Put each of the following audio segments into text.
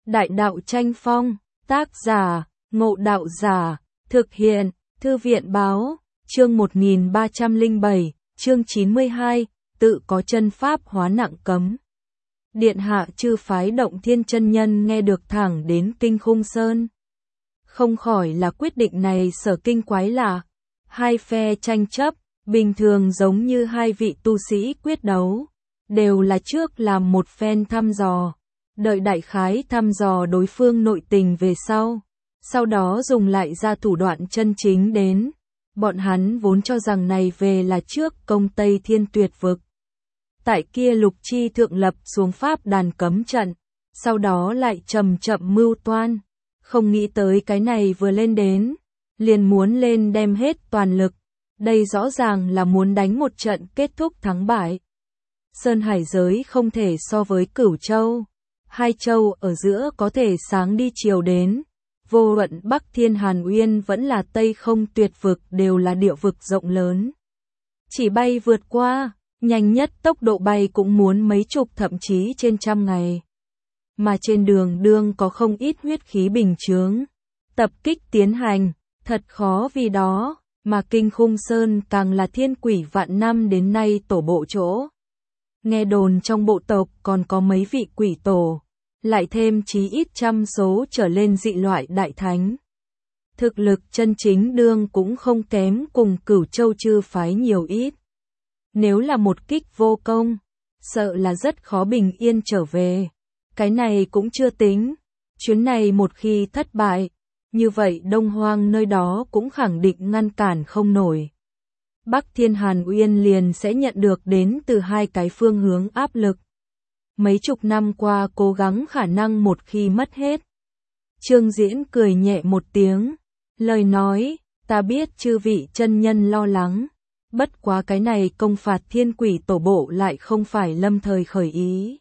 Đại đạo tranh phong, tác giả, Ngộ Đạo Giả, thực hiện, Thư viện báo, chương 1307, chương 92, tự có chân pháp hóa nặng cấm. Điện hạ chư phái Động Thiên chân nhân nghe được thẳng đến Kinh Khung Sơn. Không khỏi là quyết định này sở kinh quái lạ. Hai phe tranh chấp, bình thường giống như hai vị tu sĩ quyết đấu, đều là trước làm một phen thăm dò, đợi đại khái thăm dò đối phương nội tình về sau đó dùng lại ra thủ đoạn chân chính đến. Bọn hắn vốn cho rằng này về là trước công Tây Thiên Tuyệt Vực. Tại kia Lục Chi thượng lập xuống pháp đàn cấm trận, sau đó lại chậm chậm mưu toan, không nghĩ tới cái này vừa lên đến, liền muốn lên đem hết toàn lực, đây rõ ràng là muốn đánh một trận kết thúc thắng bại. Sơn Hải giới không thể so với Cửu Châu, hai châu ở giữa có thể sáng đi chiều đến, vô luận Bắc Thiên Hàn Uyên vẫn là Tây Không Tuyệt Vực đều là địa vực rộng lớn. Chỉ bay vượt qua, nhanh nhất tốc độ bay cũng muốn mấy chục thậm chí trên trăm ngày. Mà trên đường đương có không ít huyết khí bình chướng, tập kích tiến hành, thật khó vì đó, mà Kinh Khung Sơn càng là thiên quỷ vạn năm đến nay tổ bộ chỗ. Nghe đồn trong bộ tộc còn có mấy vị quỷ tổ, lại thêm chí ít trăm số trở lên dị loại đại thánh. Thực lực chân chính đương cũng không kém cùng Cửu Châu chư phái nhiều ít. Nếu là một kích vô công, sợ là rất khó bình yên trở về. Cái này cũng chưa tính, chuyến này một khi thất bại, như vậy Đông Hoang nơi đó cũng khẳng định ngăn cản không nổi. Bắc Thiên Hàn Uyên liền sẽ nhận được đến từ hai cái phương hướng áp lực. Mấy chục năm qua cố gắng khả năng một khi mất hết. Trương Diễn cười nhẹ một tiếng, lời nói, ta biết chư vị chân nhân lo lắng, bất quá cái này công phạt thiên quỷ tổ bộ lại không phải lâm thời khởi ý,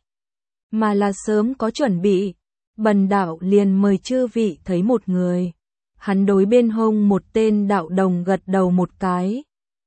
mà là sớm có chuẩn bị. Bần đạo liền mời chư vị thấy một người. Hắn đối bên hông một tên đạo đồng gật đầu một cái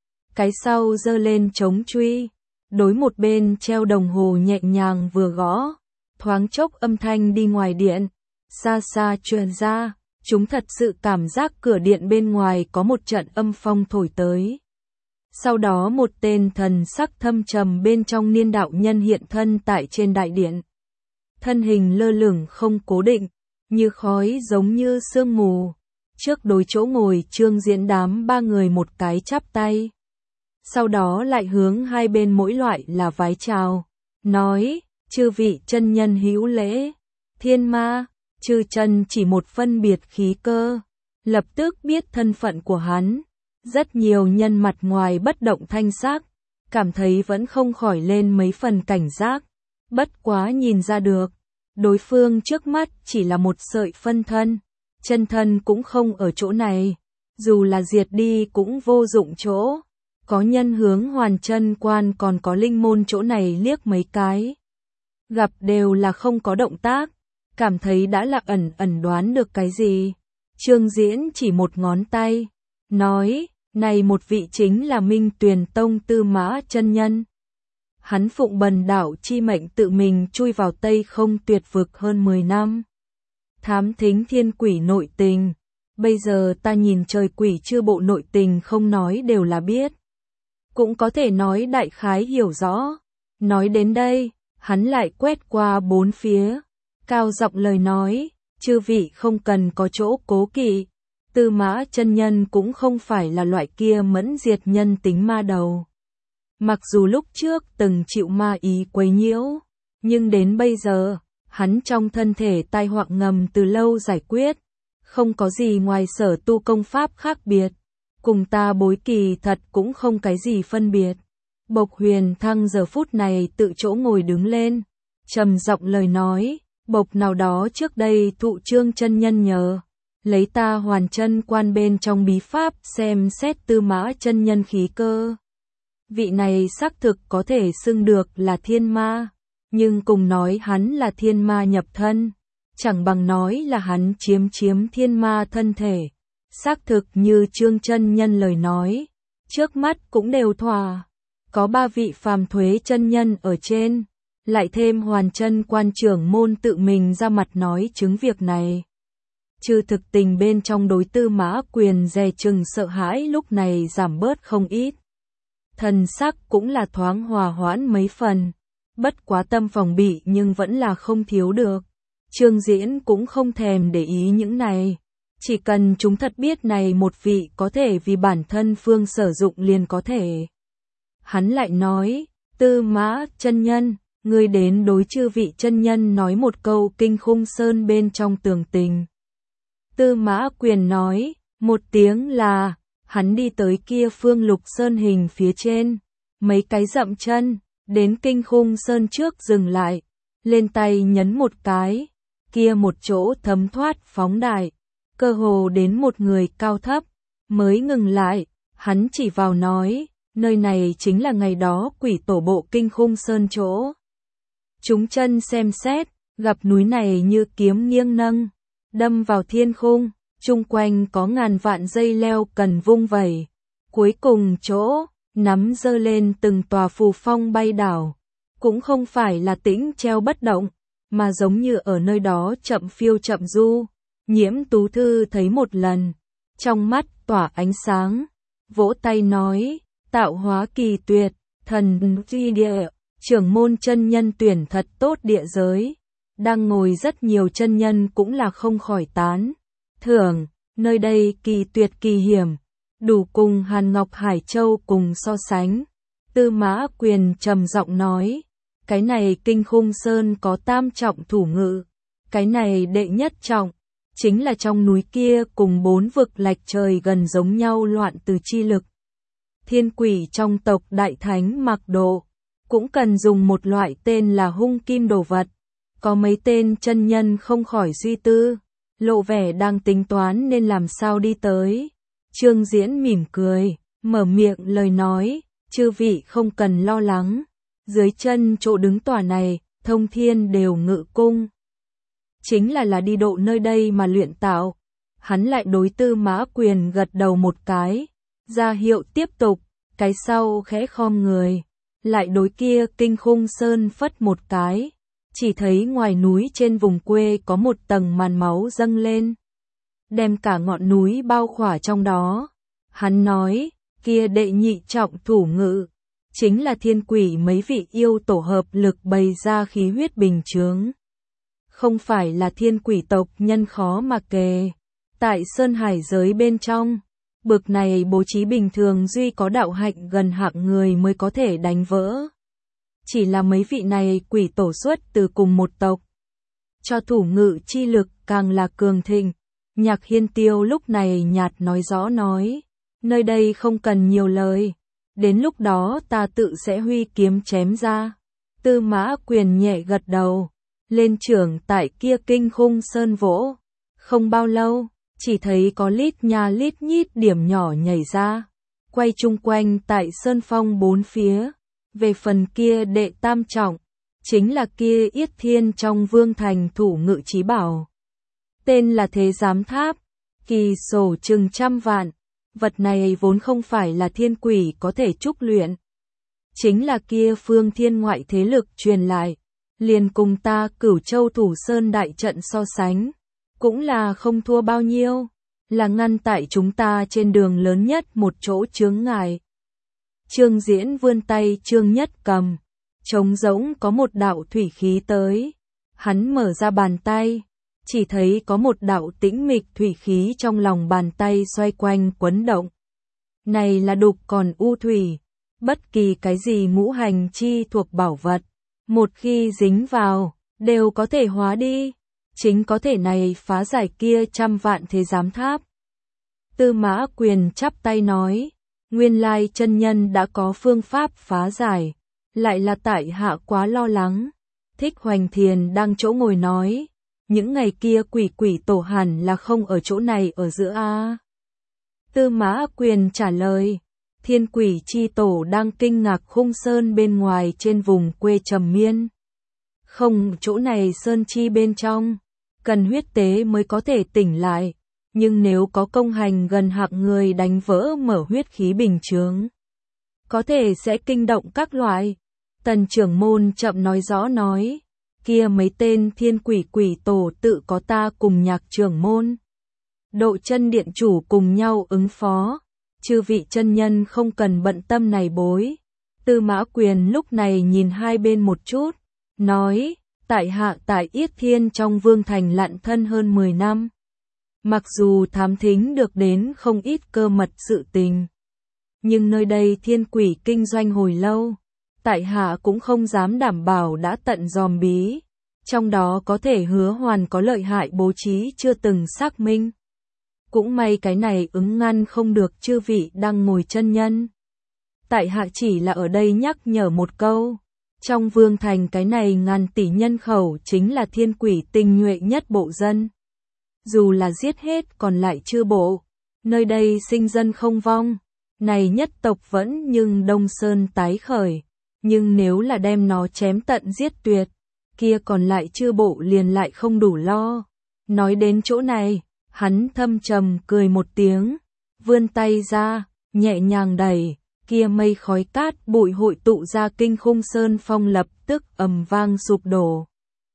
sau giơ lên chống truy, đối một bên treo đồng hồ nhẹ nhàng vừa gõ, thoáng chốc âm thanh đi ngoài điện, xa xa truyền ra, chúng thật sự cảm giác cửa điện bên ngoài có một trận âm phong thổi tới. Sau đó một tên thần sắc thâm trầm bên trong niên đạo nhân hiện thân tại trên đại điện. Thân hình lơ lửng không cố định, như khói giống như sương mù. Trước đối chỗ ngồi Trương Diễn đám ba người một cái chắp tay. Sau đó lại hướng hai bên mỗi loại là vái chào, nói, chư vị chân nhân hữu lễ, thiên ma, chư chân chỉ một phân biệt khí cơ, lập tức biết thân phận của hắn. Rất nhiều nhân mặt ngoài bất động thanh sắc, cảm thấy vẫn không khỏi lên mấy phần cảnh giác, bất quá nhìn ra được, đối phương trước mắt chỉ là một sợi phân thân, chân thân cũng không ở chỗ này, dù là diệt đi cũng vô dụng chỗ. Có nhân hướng Hoàn Chân Quan còn có linh môn chỗ này liếc mấy cái. Gặp đều là không có động tác, cảm thấy đã là ẩn đoán được cái gì. Trương Diễn chỉ một ngón tay, nói, này một vị chính là Minh Tuyền Tông Tư Mã chân nhân. Hắn phụng bần đạo chi mệnh tự mình chui vào Tây Không Tuyệt Vực hơn 10 năm. Thám thính thiên quỷ nội tình, bây giờ ta nhìn trời quỷ chư bộ nội tình không nói đều là biết. Cũng có thể nói đại khái hiểu rõ. Nói đến đây, hắn lại quét qua bốn phía, cao giọng lời nói, chư vị không cần có chỗ cố kỵ. Tư Mã chân nhân cũng không phải là loại kia mẫn diệt nhân tính ma đầu. Mặc dù lúc trước từng chịu ma ý quấy nhiễu, nhưng đến bây giờ, hắn trong thân thể tai họa ngầm từ lâu giải quyết, không có gì ngoài sở tu công pháp khác biệt. Cùng ta bối kỳ thật cũng không cái gì phân biệt. Bộc Huyền Thăng giờ phút này tự chỗ ngồi đứng lên, trầm giọng lời nói, bộc nào đó trước đây thụ Trương chân nhân nhờ, lấy ta Hoàn Chân Quan bên trong bí pháp xem xét Tư Mã chân nhân khí cơ. Vị này xác thực có thể xưng được là thiên ma, nhưng cùng nói hắn là thiên ma nhập thân, chẳng bằng nói là hắn chiếm thiên ma thân thể. Xác thực như Trương chân nhân lời nói, trước mắt cũng đều thỏa, có ba vị phàm thuế chân nhân ở trên, lại thêm Hoàn Chân quan trưởng môn tự mình ra mặt nói chứng việc này. Trừ thực tình bên trong đối Tư Mã Quyền dè chừng sợ hãi lúc này giảm bớt không ít. Thần sắc cũng là thoáng hòa hoãn mấy phần, bất quá tâm phòng bị nhưng vẫn là không thiếu được. Trương Diễn cũng không thèm để ý những này, chỉ cần chúng thật biết này một vị có thể vì bản thân Phương sử dụng liền có thể. Hắn lại nói, Tư Mã chân nhân, ngươi đến đối chư vị chân nhân nói một câu Kinh Khung Sơn bên trong tường tình. Tư Mã Quyền nói, một tiếng là, hắn đi tới kia Phương Lục Sơn hình phía trên, mấy cái dậm chân, đến Kinh Khung Sơn trước dừng lại, lên tay nhấn một cái, kia một chỗ thấm thoát phóng đại, cơ hồ đến một người cao thấp, mới ngừng lại, hắn chỉ vào nói, nơi này chính là ngày đó quỷ tổ bộ Kinh Khung Sơn chỗ. Chúng chân xem xét, gặp núi này như kiếm nghiêng nâng, đâm vào thiên khung, chung quanh có ngàn vạn dây leo cần vung vẩy. Cuối cùng chỗ, nắm giơ lên từng tòa phù phong bay đảo, cũng không phải là tĩnh treo bất động, mà giống như ở nơi đó chậm phiêu chậm du. Nhiễm Tú Thư thấy một lần, trong mắt tỏa ánh sáng, vỗ tay nói, tạo hóa kỳ tuyệt, thần duy địa, trưởng môn chân nhân tuyển thật tốt địa giới. Đang ngồi rất nhiều chân nhân cũng là không khỏi tán thưởng, nơi đây kỳ tuyệt kỳ hiểm, đủ cùng Hàn Ngọc Hải Châu cùng so sánh. Tư Mã Quyền trầm giọng nói, cái này Kinh Khung Sơn có tam trọng thủ ngự, cái này đệ nhất trọng, chính là trong núi kia cùng 4 vực lạch trời gần giống nhau loạn từ chi lực. Thiên quỷ trong tộc Đại Thánh Mạc Độ, cũng cần dùng một loại tên là hung kim đồ vật. Có mấy tên chân nhân không khỏi suy tư, lộ vẻ đang tính toán nên làm sao đi tới. Trương Diễn mỉm cười, mở miệng lời nói, chư vị không cần lo lắng, dưới chân chỗ đứng tòa này, thông thiên đều ngự cung. Chính là đi độ nơi đây mà luyện tạo. Hắn lại đối Tư Mã Quyền gật đầu một cái, ra hiệu tiếp tục, cái sau khẽ khom người, lại đối kia Kinh Khung Sơn phất một cái. Chỉ thấy ngoài núi trên vùng quê có một tầng màn máu dâng lên, đem cả ngọn núi bao khỏa trong đó. Hắn nói, kia đệ nhị trọng thủ ngự, chính là thiên quỷ mấy vị yêu tổ hợp lực bày ra khí huyết bình chướng. Không phải là thiên quỷ tộc nhân khó mà kề. Tại Sơn Hải giới bên trong, bực này bố trí bình thường duy có đạo hạnh gần hạng người mới có thể đánh vỡ. Chỉ là mấy vị này quỷ tổ xuất từ cùng một tộc, cho thủ ngự chi lực càng là cường thịnh. Nhạc Hiên Tiêu lúc này nhạt nói rõ nói, nơi đây không cần nhiều lời, đến lúc đó ta tự sẽ huy kiếm chém ra. Tư Mã Quyền nhẹ gật đầu, lên trưởng tại kia Kinh Khung Sơn vỗ. Không bao lâu, chỉ thấy có lít nha lít nhít điểm nhỏ nhảy ra, quay chung quanh tại sơn phong bốn phía. Về phần kia đệ tam trọng, chính là kia Yết Thiên trong vương thành thủ ngự chí bảo. Tên là Thế Giám Tháp, kỳ sổ chừng trăm vạn, vật này vốn không phải là thiên quỷ có thể trúc luyện. Chính là kia phương thiên ngoại thế lực truyền lại, liền cùng ta Cửu Châu Thủ Sơn đại trận so sánh, cũng là không thua bao nhiêu, là ngăn tại chúng ta trên đường lớn nhất một chỗ chướng ngại. Trương Diễn vươn tay Trương Nhất cầm, trống rỗng có một đạo thủy khí tới. Hắn mở ra bàn tay, chỉ thấy có một đạo tĩnh mịch thủy khí trong lòng bàn tay xoay quanh quấn động. Này là đục còn u thủy, bất kỳ cái gì ngũ hành chi thuộc bảo vật, một khi dính vào, đều có thể hóa đi. Chính có thể này phá giải kia trăm vạn thế giám tháp. Tư Mã Quyền chắp tay nói, nguyên lai chân nhân đã có phương pháp phá giải, lại là tại hạ quá lo lắng. Thích Hoành Thiền đang chỗ ngồi nói, những ngày kia quỷ tổ hẳn là không ở chỗ này ở giữa a. Tư Mã Quyền trả lời, thiên quỷ chi tổ đang kinh ngạc Khung Sơn bên ngoài trên vùng quê trầm miên. Không, chỗ này sơn chi bên trong, cần huyết tế mới có thể tỉnh lại, nhưng nếu có công hành gần hạng người đánh vỡ mở huyết khí bình chướng, có thể sẽ kinh động các loại. Tần trưởng môn chậm nói rõ nói, kia mấy tên thiên quỷ quỷ tổ tự có ta cùng Nhạc trưởng môn. Độ chân điện chủ cùng nhau ứng phó, chư vị chân nhân không cần bận tâm này bối. Tư Mã Quyền lúc này nhìn hai bên một chút, nói, tại hạ tại Yết Thiên trong Vương Thành lặn thân hơn 10 năm. Mặc dù thám thính được đến không ít cơ mật sự tình, nhưng nơi đây thiên quỷ kinh doanh hồi lâu, tại hạ cũng không dám đảm bảo đã tận dòm bí, trong đó có thể hứa hoàn có lợi hại bố trí chưa từng xác minh. Cũng may cái này ứng ngăn không được chư vị đang ngồi chân nhân. Tại hạ chỉ là ở đây nhắc nhở một câu, trong Vương Thành cái này ngàn tỷ nhân khẩu chính là thiên quỷ tinh nhuệ nhất bộ dân. Dù là giết hết còn lại chưa bộ, nơi đây sinh dân không vong, này nhất tộc vẫn nhưng Đông Sơn tái khởi, nhưng nếu là đem nó chém tận giết tuyệt, kia còn lại chưa bộ liền lại không đủ lo. Nói đến chỗ này, hắn thâm trầm cười một tiếng, vươn tay ra, nhẹ nhàng đẩy, kia mây khói cát bụi hội tụ ra kinh khung sơn phong lập tức ầm vang sụp đổ.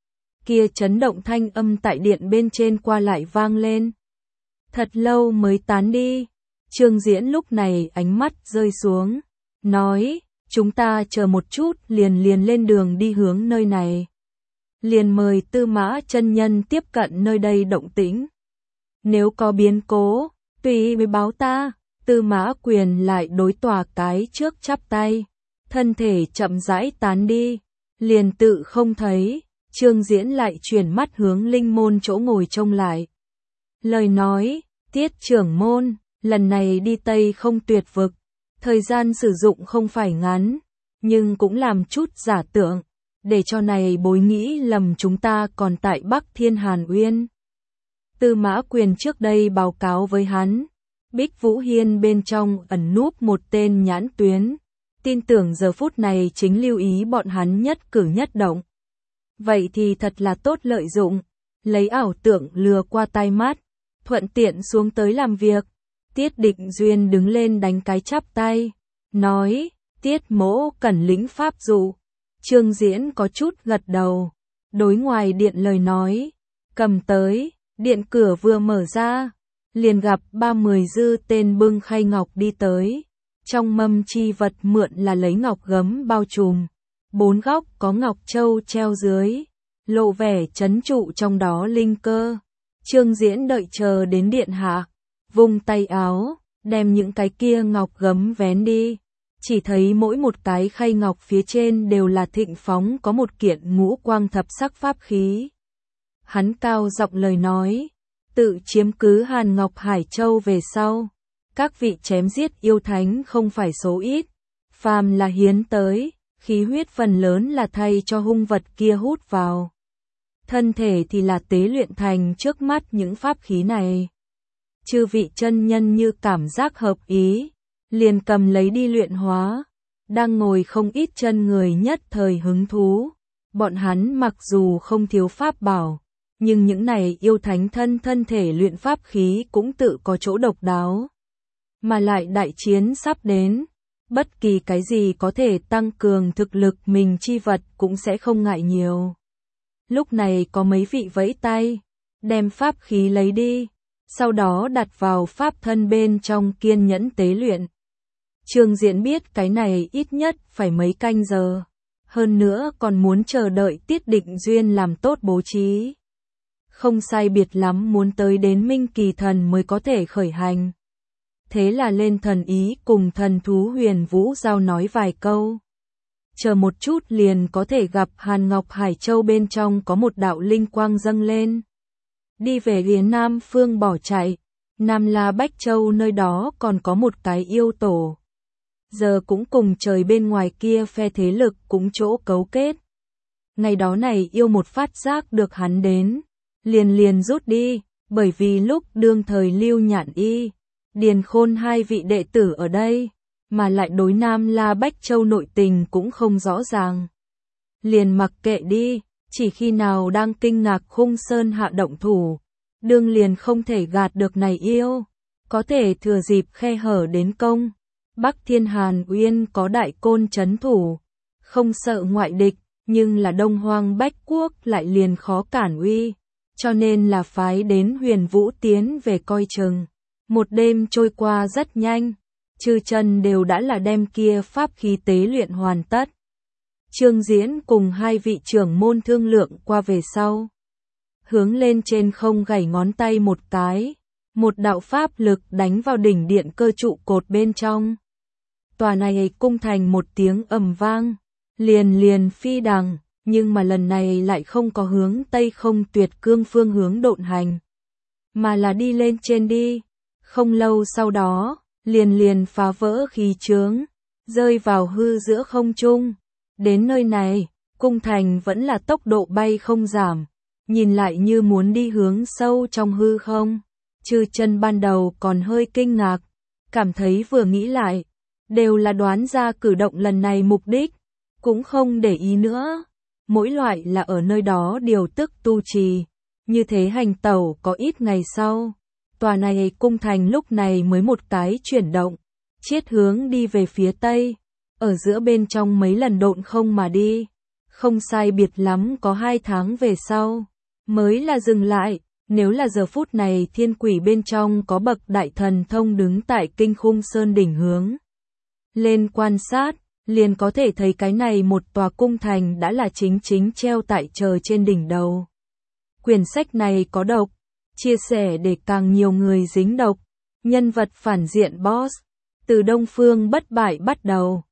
Kia chấn động thanh âm tại điện bên trên qua lại vang lên. Thật lâu mới tán đi. Trương Diễn lúc này ánh mắt rơi xuống, nói, chúng ta chờ một chút liền lên đường đi hướng nơi này. Liền mời Tư Mã chân nhân tiếp cận nơi đây động tĩnh. Nếu có biến cố, tùy mới báo ta. Tư Mã Quyền lại đối tòa cái trước chắp tay, thân thể chậm rãi tán đi, liền tự không thấy. Trương Diễn lại chuyển mắt hướng linh môn chỗ ngồi trông lại. Lời nói, Tiết trưởng môn, lần này đi Tây không tuyệt vực, thời gian sử dụng không phải ngắn, nhưng cũng làm chút giả tưởng, để cho này bối nghĩ lầm chúng ta còn tại Bắc Thiên Hàn Uyên. Tư Mã Quyền trước đây báo cáo với hắn, Bích Vũ Hiên bên trong ẩn núp một tên nhãn tuyến, tin tưởng giờ phút này chính lưu ý bọn hắn nhất cử nhất động. Vậy thì thật là tốt lợi dụng, lấy ảo tưởng lừa qua tai mắt, thuận tiện xuống tới làm việc. Tiết Định Duyên đứng lên đánh cái chắp tay, nói, Tiết mỗ cần lĩnh pháp dụ. Trương Diễn có chút gật đầu, đối ngoài điện lời nói, cầm tới, điện cửa vừa mở ra, liền gặp 30 dư tên bưng khay ngọc đi tới, trong mâm chi vật mượn là lấy ngọc gấm bao trùm. 4 góc có ngọc châu treo dưới, lộ vẻ chấn trụ trong đó linh cơ. Trương Diễn đợi chờ đến điện hạ, vung tay áo, đem những cái kia ngọc gấm vén đi. Chỉ thấy mỗi một cái khay ngọc phía trên đều là thịnh phóng có một kiện ngũ quang thập sắc pháp khí. Hắn cao giọng lời nói, tự chiếm cứ Hàn Ngọc Hải Châu về sau, các vị chém giết yêu thánh không phải số ít, phàm là hiến tới, khí huyết phần lớn là thay cho hung vật kia hút vào. Thân thể thì là tế luyện thành trước mắt những pháp khí này. Chư vị chân nhân như cảm giác hợp ý, liền cầm lấy đi luyện hóa. Đang ngồi không ít chân người nhất thời hứng thú. Bọn hắn mặc dù không thiếu pháp bảo, nhưng những này yêu thánh thân thể luyện pháp khí cũng tự có chỗ độc đáo. Mà lại đại chiến sắp đến, bất kỳ cái gì có thể tăng cường thực lực mình chi vật cũng sẽ không ngại nhiều. Lúc này có mấy vị vẫy tay, đem pháp khí lấy đi, sau đó đặt vào pháp thân bên trong kiên nhẫn tế luyện. Trương Diễn biết cái này ít nhất phải mấy canh giờ, hơn nữa còn muốn chờ đợi Tiết Định Duyên làm tốt bố trí. Không sai biệt lắm muốn tới đến Minh Kỳ Thần mới có thể khởi hành. Thế là lên thần ý cùng thần thú Huyền Vũ Giao nói vài câu. Chờ một chút liền có thể gặp Hàn Ngọc Hải Châu bên trong có một đạo linh quang dâng lên. Đi về phía Nam phương bỏ chạy, Nam La Bách Châu nơi đó còn có một cái yêu tổ. Giờ cũng cùng trời bên ngoài kia phe thế lực cũng chỗ cấu kết. Ngày đó này yêu một phát giác được hắn đến, liền rút đi, bởi vì lúc đương thời Lưu Nhạn Y, Điền Khôn hai vị đệ tử ở đây, mà lại đối Nam La Bách Châu nội tình cũng không rõ ràng. Liền mặc kệ đi, chỉ khi nào đang kinh ngạc Khung Sơn hạ động thủ, đương liền không thể gạt được này yêu, có thể thừa dịp khe hở đến công. Bắc Thiên Hàn Uyên có đại côn trấn thủ, không sợ ngoại địch, nhưng là Đông Hoang Bách Quốc lại liền khó cản uy, cho nên là phái đến Huyền Vũ tiến về coi chừng. Một đêm trôi qua rất nhanh, Chư Chân đều đã là đem kia pháp khí tế luyện hoàn tất. Trương Diễn cùng hai vị trưởng môn thương lượng qua về sau, hướng lên trên không gảy ngón tay một cái, một đạo pháp lực đánh vào đỉnh điện cơ trụ cột bên trong. Tòa này cung thành một tiếng ầm vang, liền liền phi đằng, nhưng mà lần này lại không có hướng Tây Không Tuyệt Cương phương hướng độn hành, mà là đi lên trên đi. Không lâu sau đó, liền liền phá vỡ khí chướng, rơi vào hư giữa không trung. Đến nơi này, cung thành vẫn là tốc độ bay không giảm, nhìn lại như muốn đi hướng sâu trong hư không. Chư Chân ban đầu còn hơi kinh ngạc, cảm thấy vừa nghĩ lại, đều là đoán ra cử động lần này mục đích, cũng không để ý nữa. Mỗi loại là ở nơi đó điều tức tu trì, như thế hành tẩu có ít ngày sau. Tòa này cung thành lúc này mới một cái chuyển động, chiết hướng đi về phía Tây, ở giữa bên trong mấy lần độn không mà đi, không sai biệt lắm có 2 tháng về sau, mới là dừng lại. Nếu là giờ phút này thiên quỷ bên trong có bậc đại thần thông đứng tại Kinh Khung Sơn đỉnh hướng lên quan sát, liền có thể thấy cái này một tòa cung thành đã là chính chính treo tại trời trên đỉnh đầu. Quyển sách này có độc, chia sẻ để càng nhiều người dính độc. Nhân vật phản diện boss, từ Đông Phương bất bại bắt đầu,